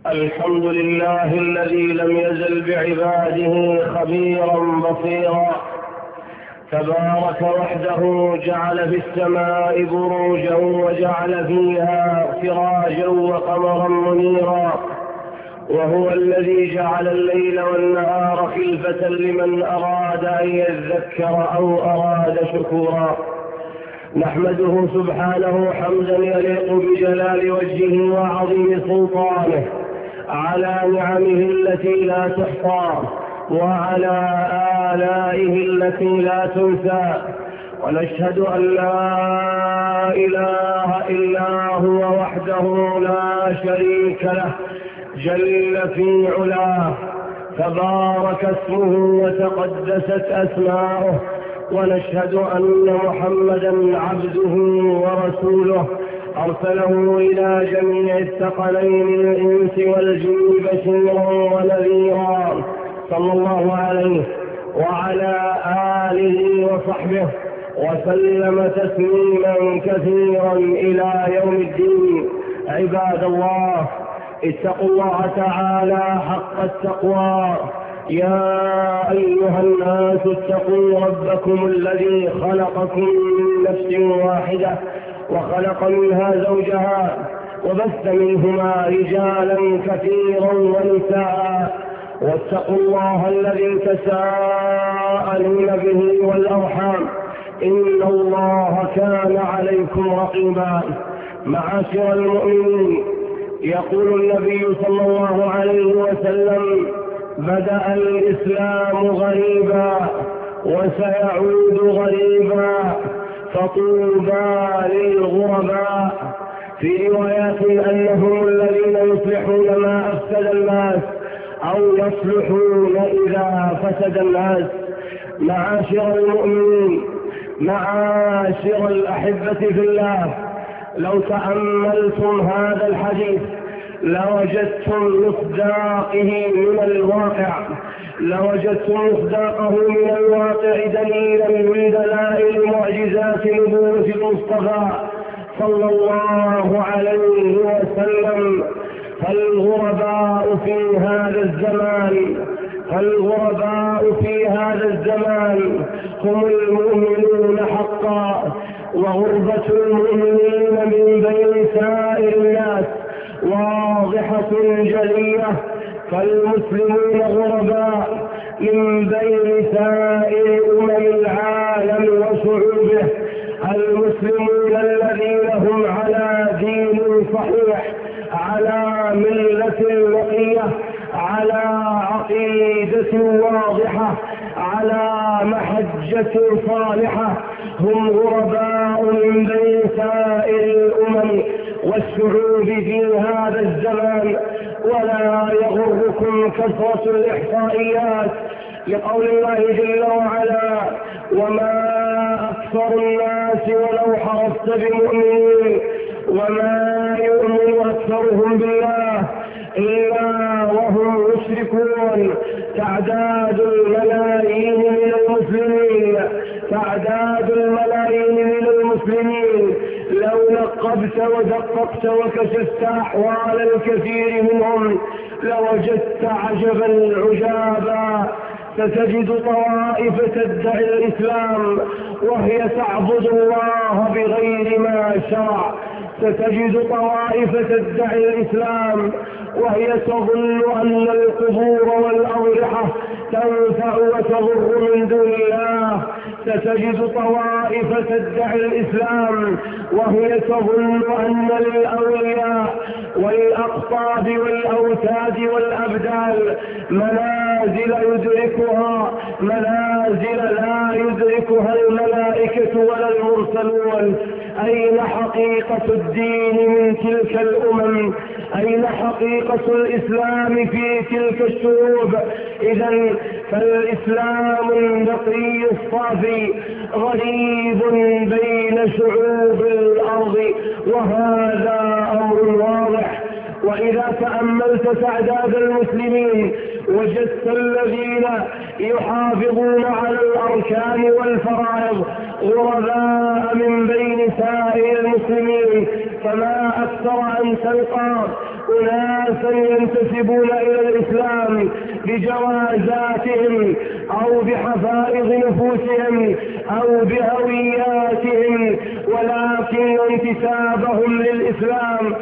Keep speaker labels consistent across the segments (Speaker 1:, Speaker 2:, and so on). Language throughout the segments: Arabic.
Speaker 1: الحمد لله الذي لم يزل بعباده خبيرا بصيرا، تبارك وحده، جعل في السماء بروجا وجعل فيها سراجا وقمرا منيرا، وهو الذي جعل الليل والنهار خلفة لمن أراد أن يذكر أو أراد شكورا. نحمده سبحانه حمدا يليق بجلال وجهه وعظيم سلطانه على نعمه التي لا تحصى وعلى آلائه التي لا تنسى، ونشهد أن لا إله إلا هو وحده لا شريك له جل في علاه، تبارك اسمه وتقدست أسماؤه، ونشهد أن محمدا عبده ورسوله أرسله إلى جميع الثقلين الإنس والجن بشيرا ونذيرا، صلى الله عليه وعلى آله وصحبه وسلم تسليما كثيرا إلى يوم الدين. عباد الله، اتقوا الله تعالى حق التقوى. يا أيها الناس اتقوا ربكم الذي خلقكم من نفس واحدة وخلق منها زوجها وبث منهما رجالا كثيرا ونساء، واتقوا الله الذي تساءلون به والأرحام، إن الله كان عليكم رقيبا. معاشر المؤمنين، يقول النبي صلى الله عليه وسلم: بدأ الإسلام غريبا وسيعود غريبا، فطوبى للغرباء. في روايات أنهم الذين يصلحون ما أفسد الناس أو يصلحون إذا فسد الناس. معاشر المؤمنين، معاشر الأحبة في الله، لو تأملتم هذا الحديث لوجدتم مصداقه من الواقع دليلا من دلائل معجزات نبوة المصطفى صلى الله عليه وسلم. فالغرباء في هذا الزمان هم المؤمنون حقا، وغربة المؤمنين من بين سائر الناس واضحة جلية، فالمسلمون غرباء من بين سائر العالم وشعوبه. المسلمون الذين هم على دين صحيح، على ملة نقية، على عقيدة واضحة، على محجة صالحة، هم غرباء من بين سائر الأمم والشعوب في هذا الزمان. ولا يغركم كثرة الإحصائيات، لقول الله جل وعلا: وما أكثر الناس ولو حرصت بمؤمنين وما يؤمن أكثرهم بالله إلا وهم مشركون. تعداد الملايين من المسلمين لو نقبت ودققت وكشفت أحوال الكثير منهم لوجدت عجبا عجابا. ستجد طوائف تدعي الإسلام وهي تعبد الله بغير ما شرع، ستجد طوائف تدعي الإسلام وهي تظن أن القبور والأضرحة تنفع وتضر من دون الله، ستجد طوائف تدعي الإسلام وهي تظن أن للأولياء والأقطاب والأوتاد والأبدال منازل لا يدركها الملائكة ولا المرسلون. أين حقيقة الدين من تلك الأمم؟ أين حقيقة الإسلام في تلك الشعوب؟ إذن فالإسلام النقي الصافي غريب بين شعوب الأرض، وهذا أمر واضح. وإذا تأملت تعداد المسلمين وجدت الذين يحافظون على الأركان والفرائض غرباء من بين سائر المسلمين، فما أكثر أن تلقى أناسا ينتسبون إلى الإسلام بجوازاتهم أو بحفائظ نفوسهم أو بهوياتهم، ولكن انتسابهم للإسلام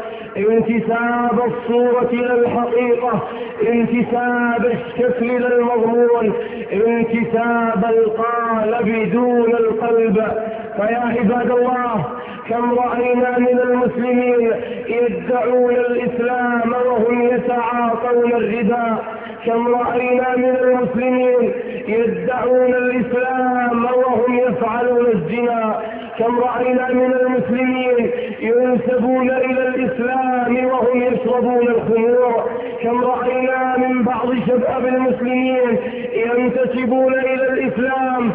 Speaker 1: انتساب الصورة إلى الحقيقة، انتساب الشكل إلى المضمون، انتساب القالب دون القلب. فيا عباد الله، كم رأينا من المسلمين يدعون الإسلام وهم يتعاطون الربا، كم رأينا من المسلمين يدعون الإسلام وهم يفعلون الزنا، كم رأينا من المسلمين ينسبون إلى الإسلام وهم يشربون الخمور، كم رأينا من بعض شباب المسلمين ينتسبون إلى الإسلام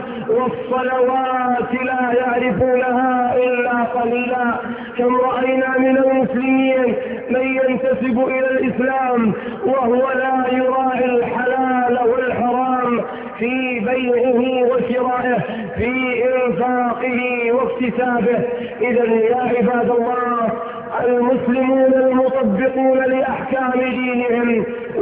Speaker 1: والصلوات لا يعرفونها إلا قليلا، كم رأينا من المسلمين من ينتسب إلى الإسلام وهو لا يراعي الحلال والحرام في بيعه وشرائه، في إنفاقه واكتسابه. إذن يا عباد الله، المسلمون المطبقون لأحكام دينهم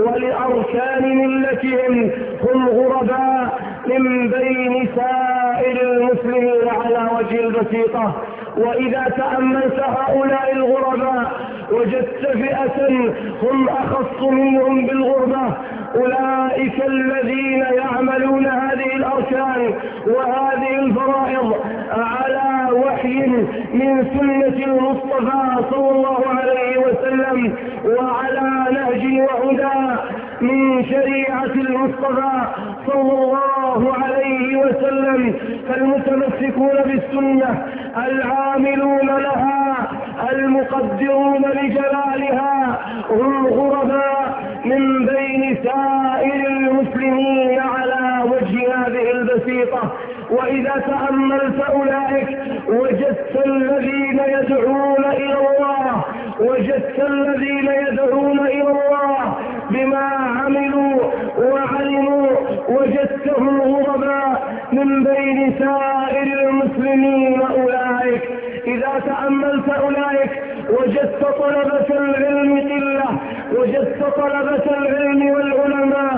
Speaker 1: ولأركان ملتهم هم غرباء من بين سائر المسلمين على وجه البسيطة. وإذا تأملت هؤلاء الغرباء وجدت فئة هم أخص منهم بالغربة، أولئك الذين يعملون هذه الأركان وهذه الفرائض على وحي من سنة المصطفى صلى الله عليه وسلم وعلى نهج وهدى من شريعة المصطفى صلى الله عليه وسلم، فالمتمسكون بالسنة العاملون لها المقدرون لجلالها هم غرباء من بين سائر المسلمين على وجه هذه البسيطة. وإذا تأملت أولئك وجدت الذين يدعون إلى الله، وجدت الذين يدعون إلى الله بما عملوا وعلموا، وجدتهم غرباء من بين سائر المسلمين أولئك. إذا تأملت أولئك وجدت طلبة العلم قلة، وجدت طلبة العلم والعلماء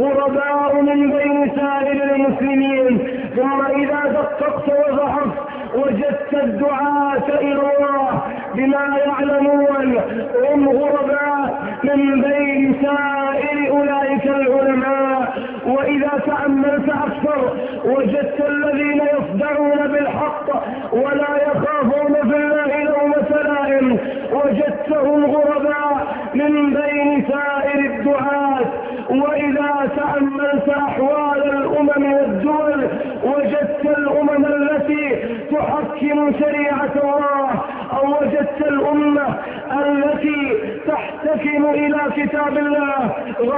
Speaker 1: غرباء من بين سائر المسلمين. ثم إذا دققت وبحثت وجدت الدعاة إلى الله بما يعلمون هم غرباء من بين سائر أولئك العلماء. وإذا تأملت أكثر وجدت الذين يصدعون بالحق ولا يخافون في الله لومة لائم، وجدتهم غرباء من بين سائر الدعاة. وإذا تأملت أحوال الأمم والدول وجدت الأمم التي تحكم شريعة الله، أو وجدت الأمة التي تحتكم إلى كتاب الله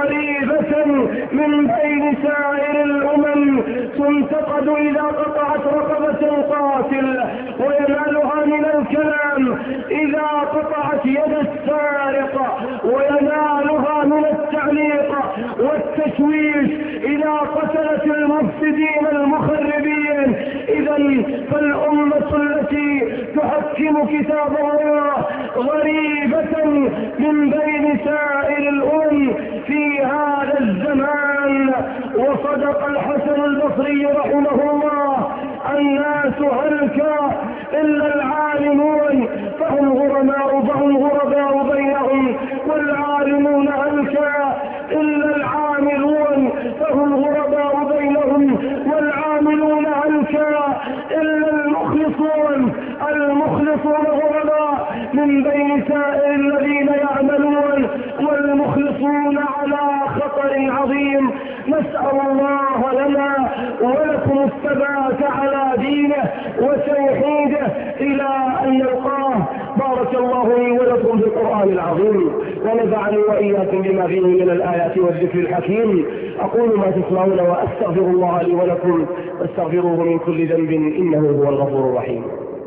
Speaker 1: غريبة من بين سائر الأمم، تنتقد إذا قطعت رقبة القاتل وينالها من الكلام، إذا قطعت يد السارق وينالها من التعليق والتشويش، إذا قتلت المفسدين المخربين. إذن فالأمة التي تحكم كتاب الله غريبة من بين سائر الأمم في هذا الزمان. وصدق الحسن البصري رحمه الله: الناس هلكا إلا العالمون فهم غرباء بينهم، والعالمون هلكا إلا العاملون فهم غرباء بينهم، والعاملون هلكا إلا المخلصون غرباء من بين سائر الذين يعملون، والمخلصون على خطر عظيم. نسأل الله لنا ولكم الثبات على دينه وتوحيده إلى أن نلقاه. بارك الله لي ولكم في القرآن العظيم، ونفعني وإياكم بما فيه من الآيات والذكر الحكيم. أقول ما تسمعون وأستغفر الله لي ولكم، واستغفروه من كل ذنب إنه هو الغفور الرحيم.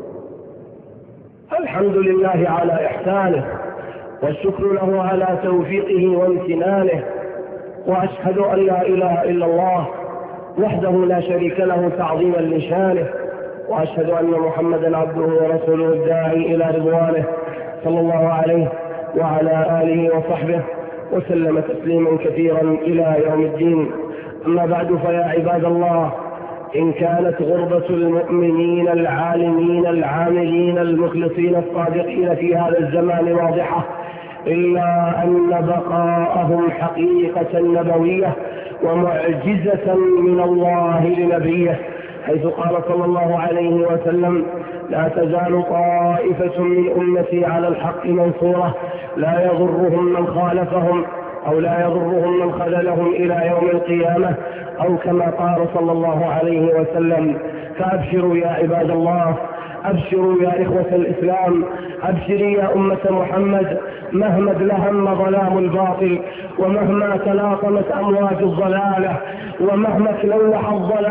Speaker 1: الحمد لله على إحسانه، والشكر له على توفيقه وامتنانه، وأشهد أن لا إله إلا الله وحده لا شريك له تعظيما لشانه، وأشهد أن محمدا عبده ورسوله الداعي إلى رضوانه صلى الله عليه وعلى آله وصحبه وسلم تسليما كثيرا إلى يوم الدين. أما بعد، فيا عباد الله، إن كانت غربة المؤمنين العالمين العاملين المخلصين الصادقين في هذا الزمان واضحة، إلا أن بقاءهم حقيقة نبوية ومعجزة من الله لنبيه، حيث قال صلى الله عليه وسلم: لا تزال طائفة من أمتي على الحق منصورة، لا يضرهم من خالفهم أو لا يضرهم من خذلهم إلى يوم القيامة، أو كما قال صلى الله عليه وسلم. فأبشروا يا عباد الله، أبشروا يا إخوة الإسلام، أبشري يا أمة محمد، مهما ادلهم ظلام الباطل، ومهما تلاطمت أمواج الضلالة، ومهما تلوح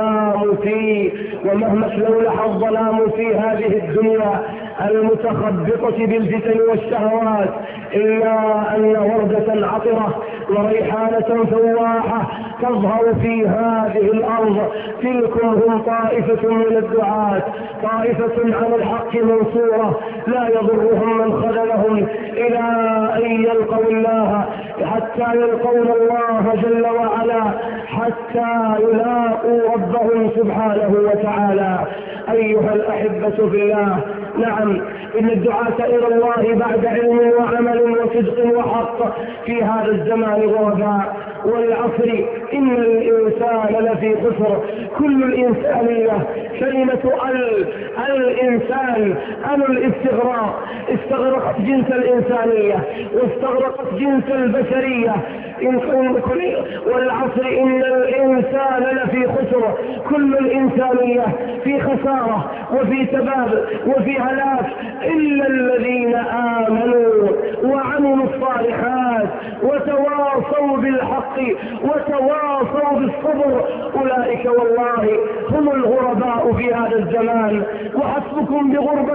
Speaker 1: الظلام في هذه الدنيا المتخبطة بالفتن والشهوات، إلا أن وردة عطرة وريحانة فواحة تظهر في هذه الأرض. تلكم هم طائفة من الدعاة، طائفة عن الحق منصورة، لا يضرهم من خذلهم إلى أن يلقوا الله، حتى يلقون الله جل وعلا، حتى يلاقوا ربهم سبحانه وتعالى. أيها الأحبة في الله، نعم، إن الدعاة إلى الله بعد علم وعمل وصدق وحق في هذا الزمان غرباء. والعصر إن الإنسان لفي خسر. كل الإنسانية، كلمة الإنسان، الاستغراق، استغرقت جنس الإنسانية واستغرقت جنس البشرية. والعصر إن الإنسان لفي خسر. كل الإنسانية في خسارة وفي تباب وفي هلاك، إلا الذين آمنوا وعملوا الصالحات وتواصوا بالحق وتواصوا بالصبر، أولئك والله هم الغرباء في هذا الزمان. وحسبكم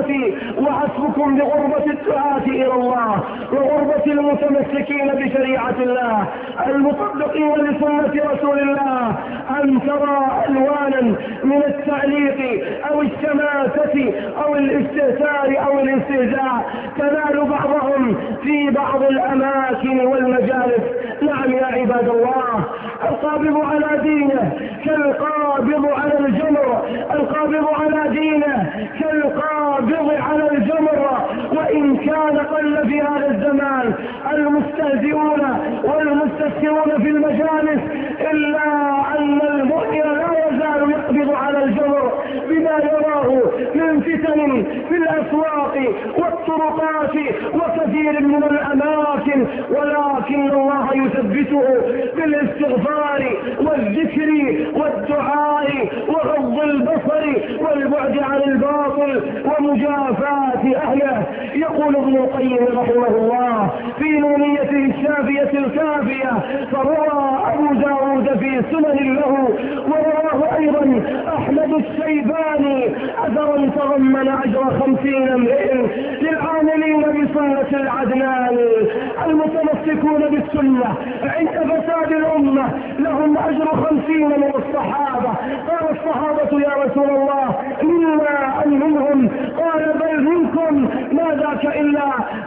Speaker 1: بغربة الدعاة إلى الله، وغربة المتمسكين بشريعة الله المطبقين لسنة رسول الله، أن ترى ألوانا من التعليق أو الشماتة أو الاستهتار أو الاستهزاء تنال بعضهم في بعض الأماكن والمجالس. نعم يا عباد الله، القابض على دينه كالقابض على الجمر، القابض على دينه كالقابض على الجمر. وإن كان قل في هذا الزمان المستهزئون والمستسخرون في المجالس، إلا أن المؤمن لا يزال يقبض على الجمر بما يراه من فتن في الأسواق والطرقات وكثير من الأماكن، ولكن الله يثبته بالاستغفار والذكر والدعاء وغض البصر والبعد عن الباطل ومجافاة أهله. يقول ابن القيم رحمه الله في نونيته الشافية الكافية: فروى أبو داود في سنن له، ورواه أيضا أحمد الشيباني، أثرا تضمن أجر 50 امرئ للعاملين بسنة العدنان. المتمسكون بالسنة عند فساد الأمة لهم أجر 50 من الصحابة. قال الصحابة: يا رسول الله، منا أم منهم؟ قال: بل منكم. ما ذاك إلا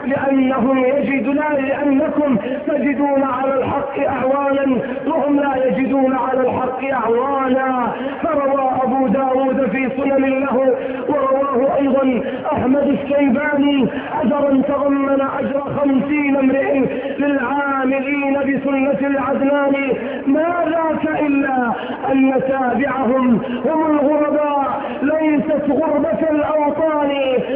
Speaker 1: لأنكم تجدون على الحق أعوانا وهم لا يجدون على الحق أعوانا. فروى أبو داود في سنن له، ورواه أيضا أحمد الشيباني، أجرا تضمن أجر 50 امرئ للعاملين بسنة العدنان. ما ذاك إلا أن تابعهم هم الغرباء، ليست غربة الأوطان.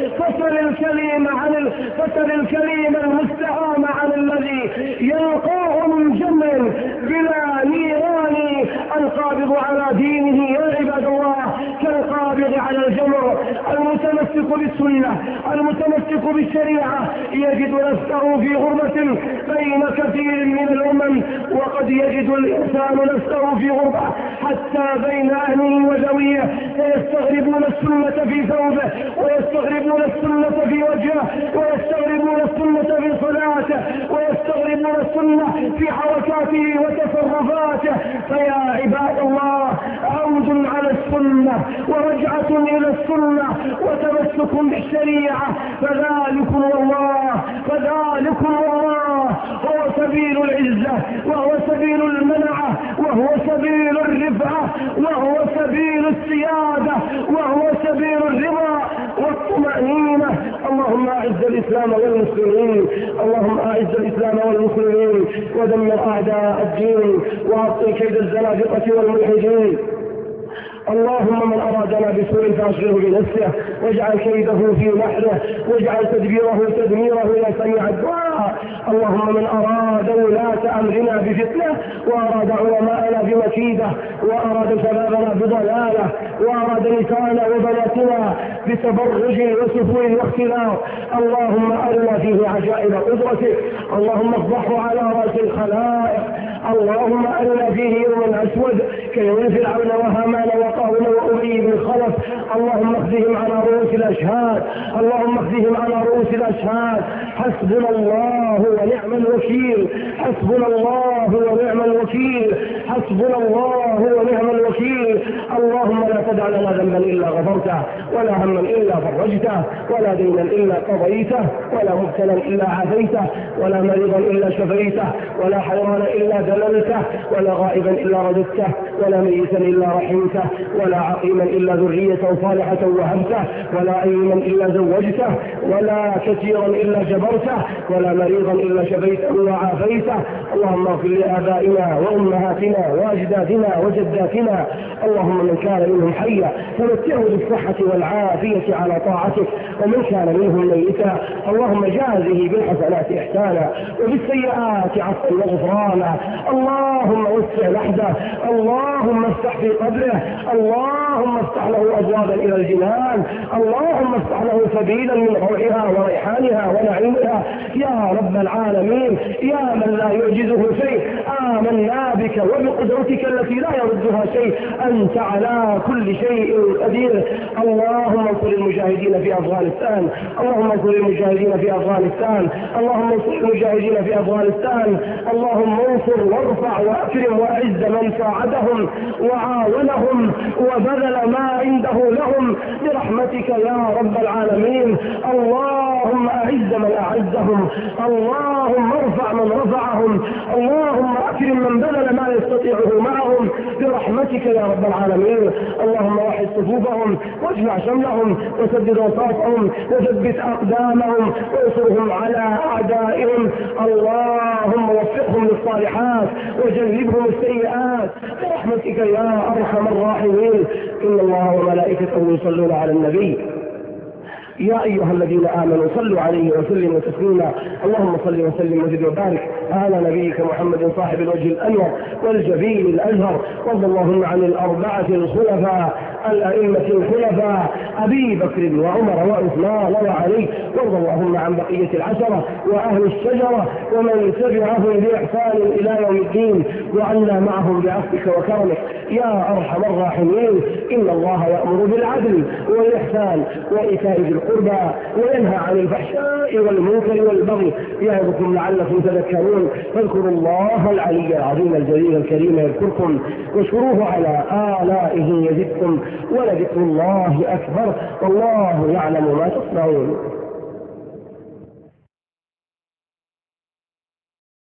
Speaker 1: فسل الكليم المستهام عن الذي يلقاه من جمع بلا نيران. القابض على دينه يا عباد الله كالقابض على الجمر. المتمسك بالسنة، المتمسك بالشريعة، يجد نفسه في غربة بين كثير من الأمم، وقد يجد الإنسان نفسه في غربة حتى بين أهله وذويه، فيستغربون السنة في ثوبه، ويستغربون السنة في وجهه، ويستغربون السنة في صلاته، ويستغربون السنة في حركاته وتصرفاته. فيا عباد الله، عود على السنة السنة ورجعة إلى السنة وتمسك بالشريعة، فذلكم الله هو سبيل العزة، وهو سبيل المنعة، وهو سبيل الرفعة، وهو سبيل السيادة، وهو سبيل الرضا والطمأنينة. اللهم أعز الإسلام والمسلمين، اللهم أعز الإسلام والمسلمين ودمر أعداء الدين وأبطل كيد الزنادقة والملحدين. اللهم من أرادنا بسوء فأشغله بنفسه واجعل كيده في نحره واجعل تدبيره تدميره يا سميع الدعاء. اللهم من أراد ولاة أمرنا بفتنة وأراد علماءنا بمكيدة وأراد شبابنا بضلالة وأراد نساءنا وبناتنا بتبرج وسفور واختلاط، اللهم أرنا فيه عجائب قدرتك، اللهم افضحه على رأس الخلائق، اللهم أرنا فيه يوم أسود كيوم فرعون وهامان وقارون وأبي بن خلف، اللهم اخذهم على رؤوس الأشهاد، اللهم اخذهم على رؤوس الأشهاد. حسبنا الله ونعم الوكيل، حسبنا الله ونعم الوكيل، حسبنا الله ونعم الوكيل. اللهم لا تدع لنا ذنبا إلا غفرته، ولا هما إلا فرجته، ولا دينا إلا قضيته، ولا مبتلا إلا عافيته، ولا مريضا إلا شفيته، ولا حيرانا إلا دللته، ولا غائبا إلا رددته، ولا ميتا إلا رحمته، ولا عقيما إلا ذرية صالحة وهبته، ولا أيما إلا زوجته، ولا كثيرا إلا جبرته، ولا مريضا إلا شفيته وعافيته. اللهم اغفر لآبائنا وأمهاتنا وأجدادنا وجداتنا، اللهم من كان منهم حيا فمتعه بالصحة والعافية على طاعتك، ومن كان منهم ميتا اللهم جازه بالحسنات إحسانا وبالسيئات عفوا وغفرانا. اللهم وسع لحده، اللهم افتح في قبره، اللهم افتح له أبوابا إلى الجنان، اللهم افتح له سبيلا من روحها وريحانها ونعيمها يا رب العالمين. يا من لا يعجزه شيء، آمنا بك وبقدرتك التي لا يردها شيء، أنت على كل شيء قدير. اللهم انصر المجاهدين في أفغانستان، اللهم انصر المجاهدين في أفغانستان، اللهم انصر المجاهدين في أفغانستان. اللهم انصر وارفع وأكرم وأعز من ساعدهم وعاونهم وبذل ما عنده لهم برحمتك يا رب العالمين. اللهم أعز من أعزهم، اللهم ارفع من رفعهم، اللهم أكرم من بذل ما يستطيعه معهم برحمتك يا رب العالمين. اللهم وحد صفوفهم واجمع شملهم وسدد وساطهم وثبت أقدامهم وانصرهم على أعدائهم. اللهم وفقهم للصالحات وجنبهم السيئات برحمتك يا أرحم الراحمين. إن الله وملائكته يصلون على النبي يا أيها الذين آمنوا صلوا عليه وسلموا تسليما. اللهم صل وسلم وزد وبارك على نبيك محمد صاحب الوجه الأنور والجبين الأزهر. وارض اللهم عن الأربعة الخلفاء الأئمة الخلفاء أبي بكر وعمر وعثمان وعلي. وارض اللهم عن بقية العشرة وأهل الشجرة ومن تبعهم بإحسان إلى يوم الدين، وعنا معهم بعفوك وكرمك يا أرحم الراحمين. إن الله يأمر بالعدل والإحسان وإيتاء ذي القربى وينهى عن الفحشاء والمنكر والبغي يعظكم لعلكم تذكرون. فاذكروا الله العلي العظيم الجليل الكريم يذكركم، واشكروه على آلائه يزدكم، ولذكر الله أكبر، والله يعلم ما تصنعون.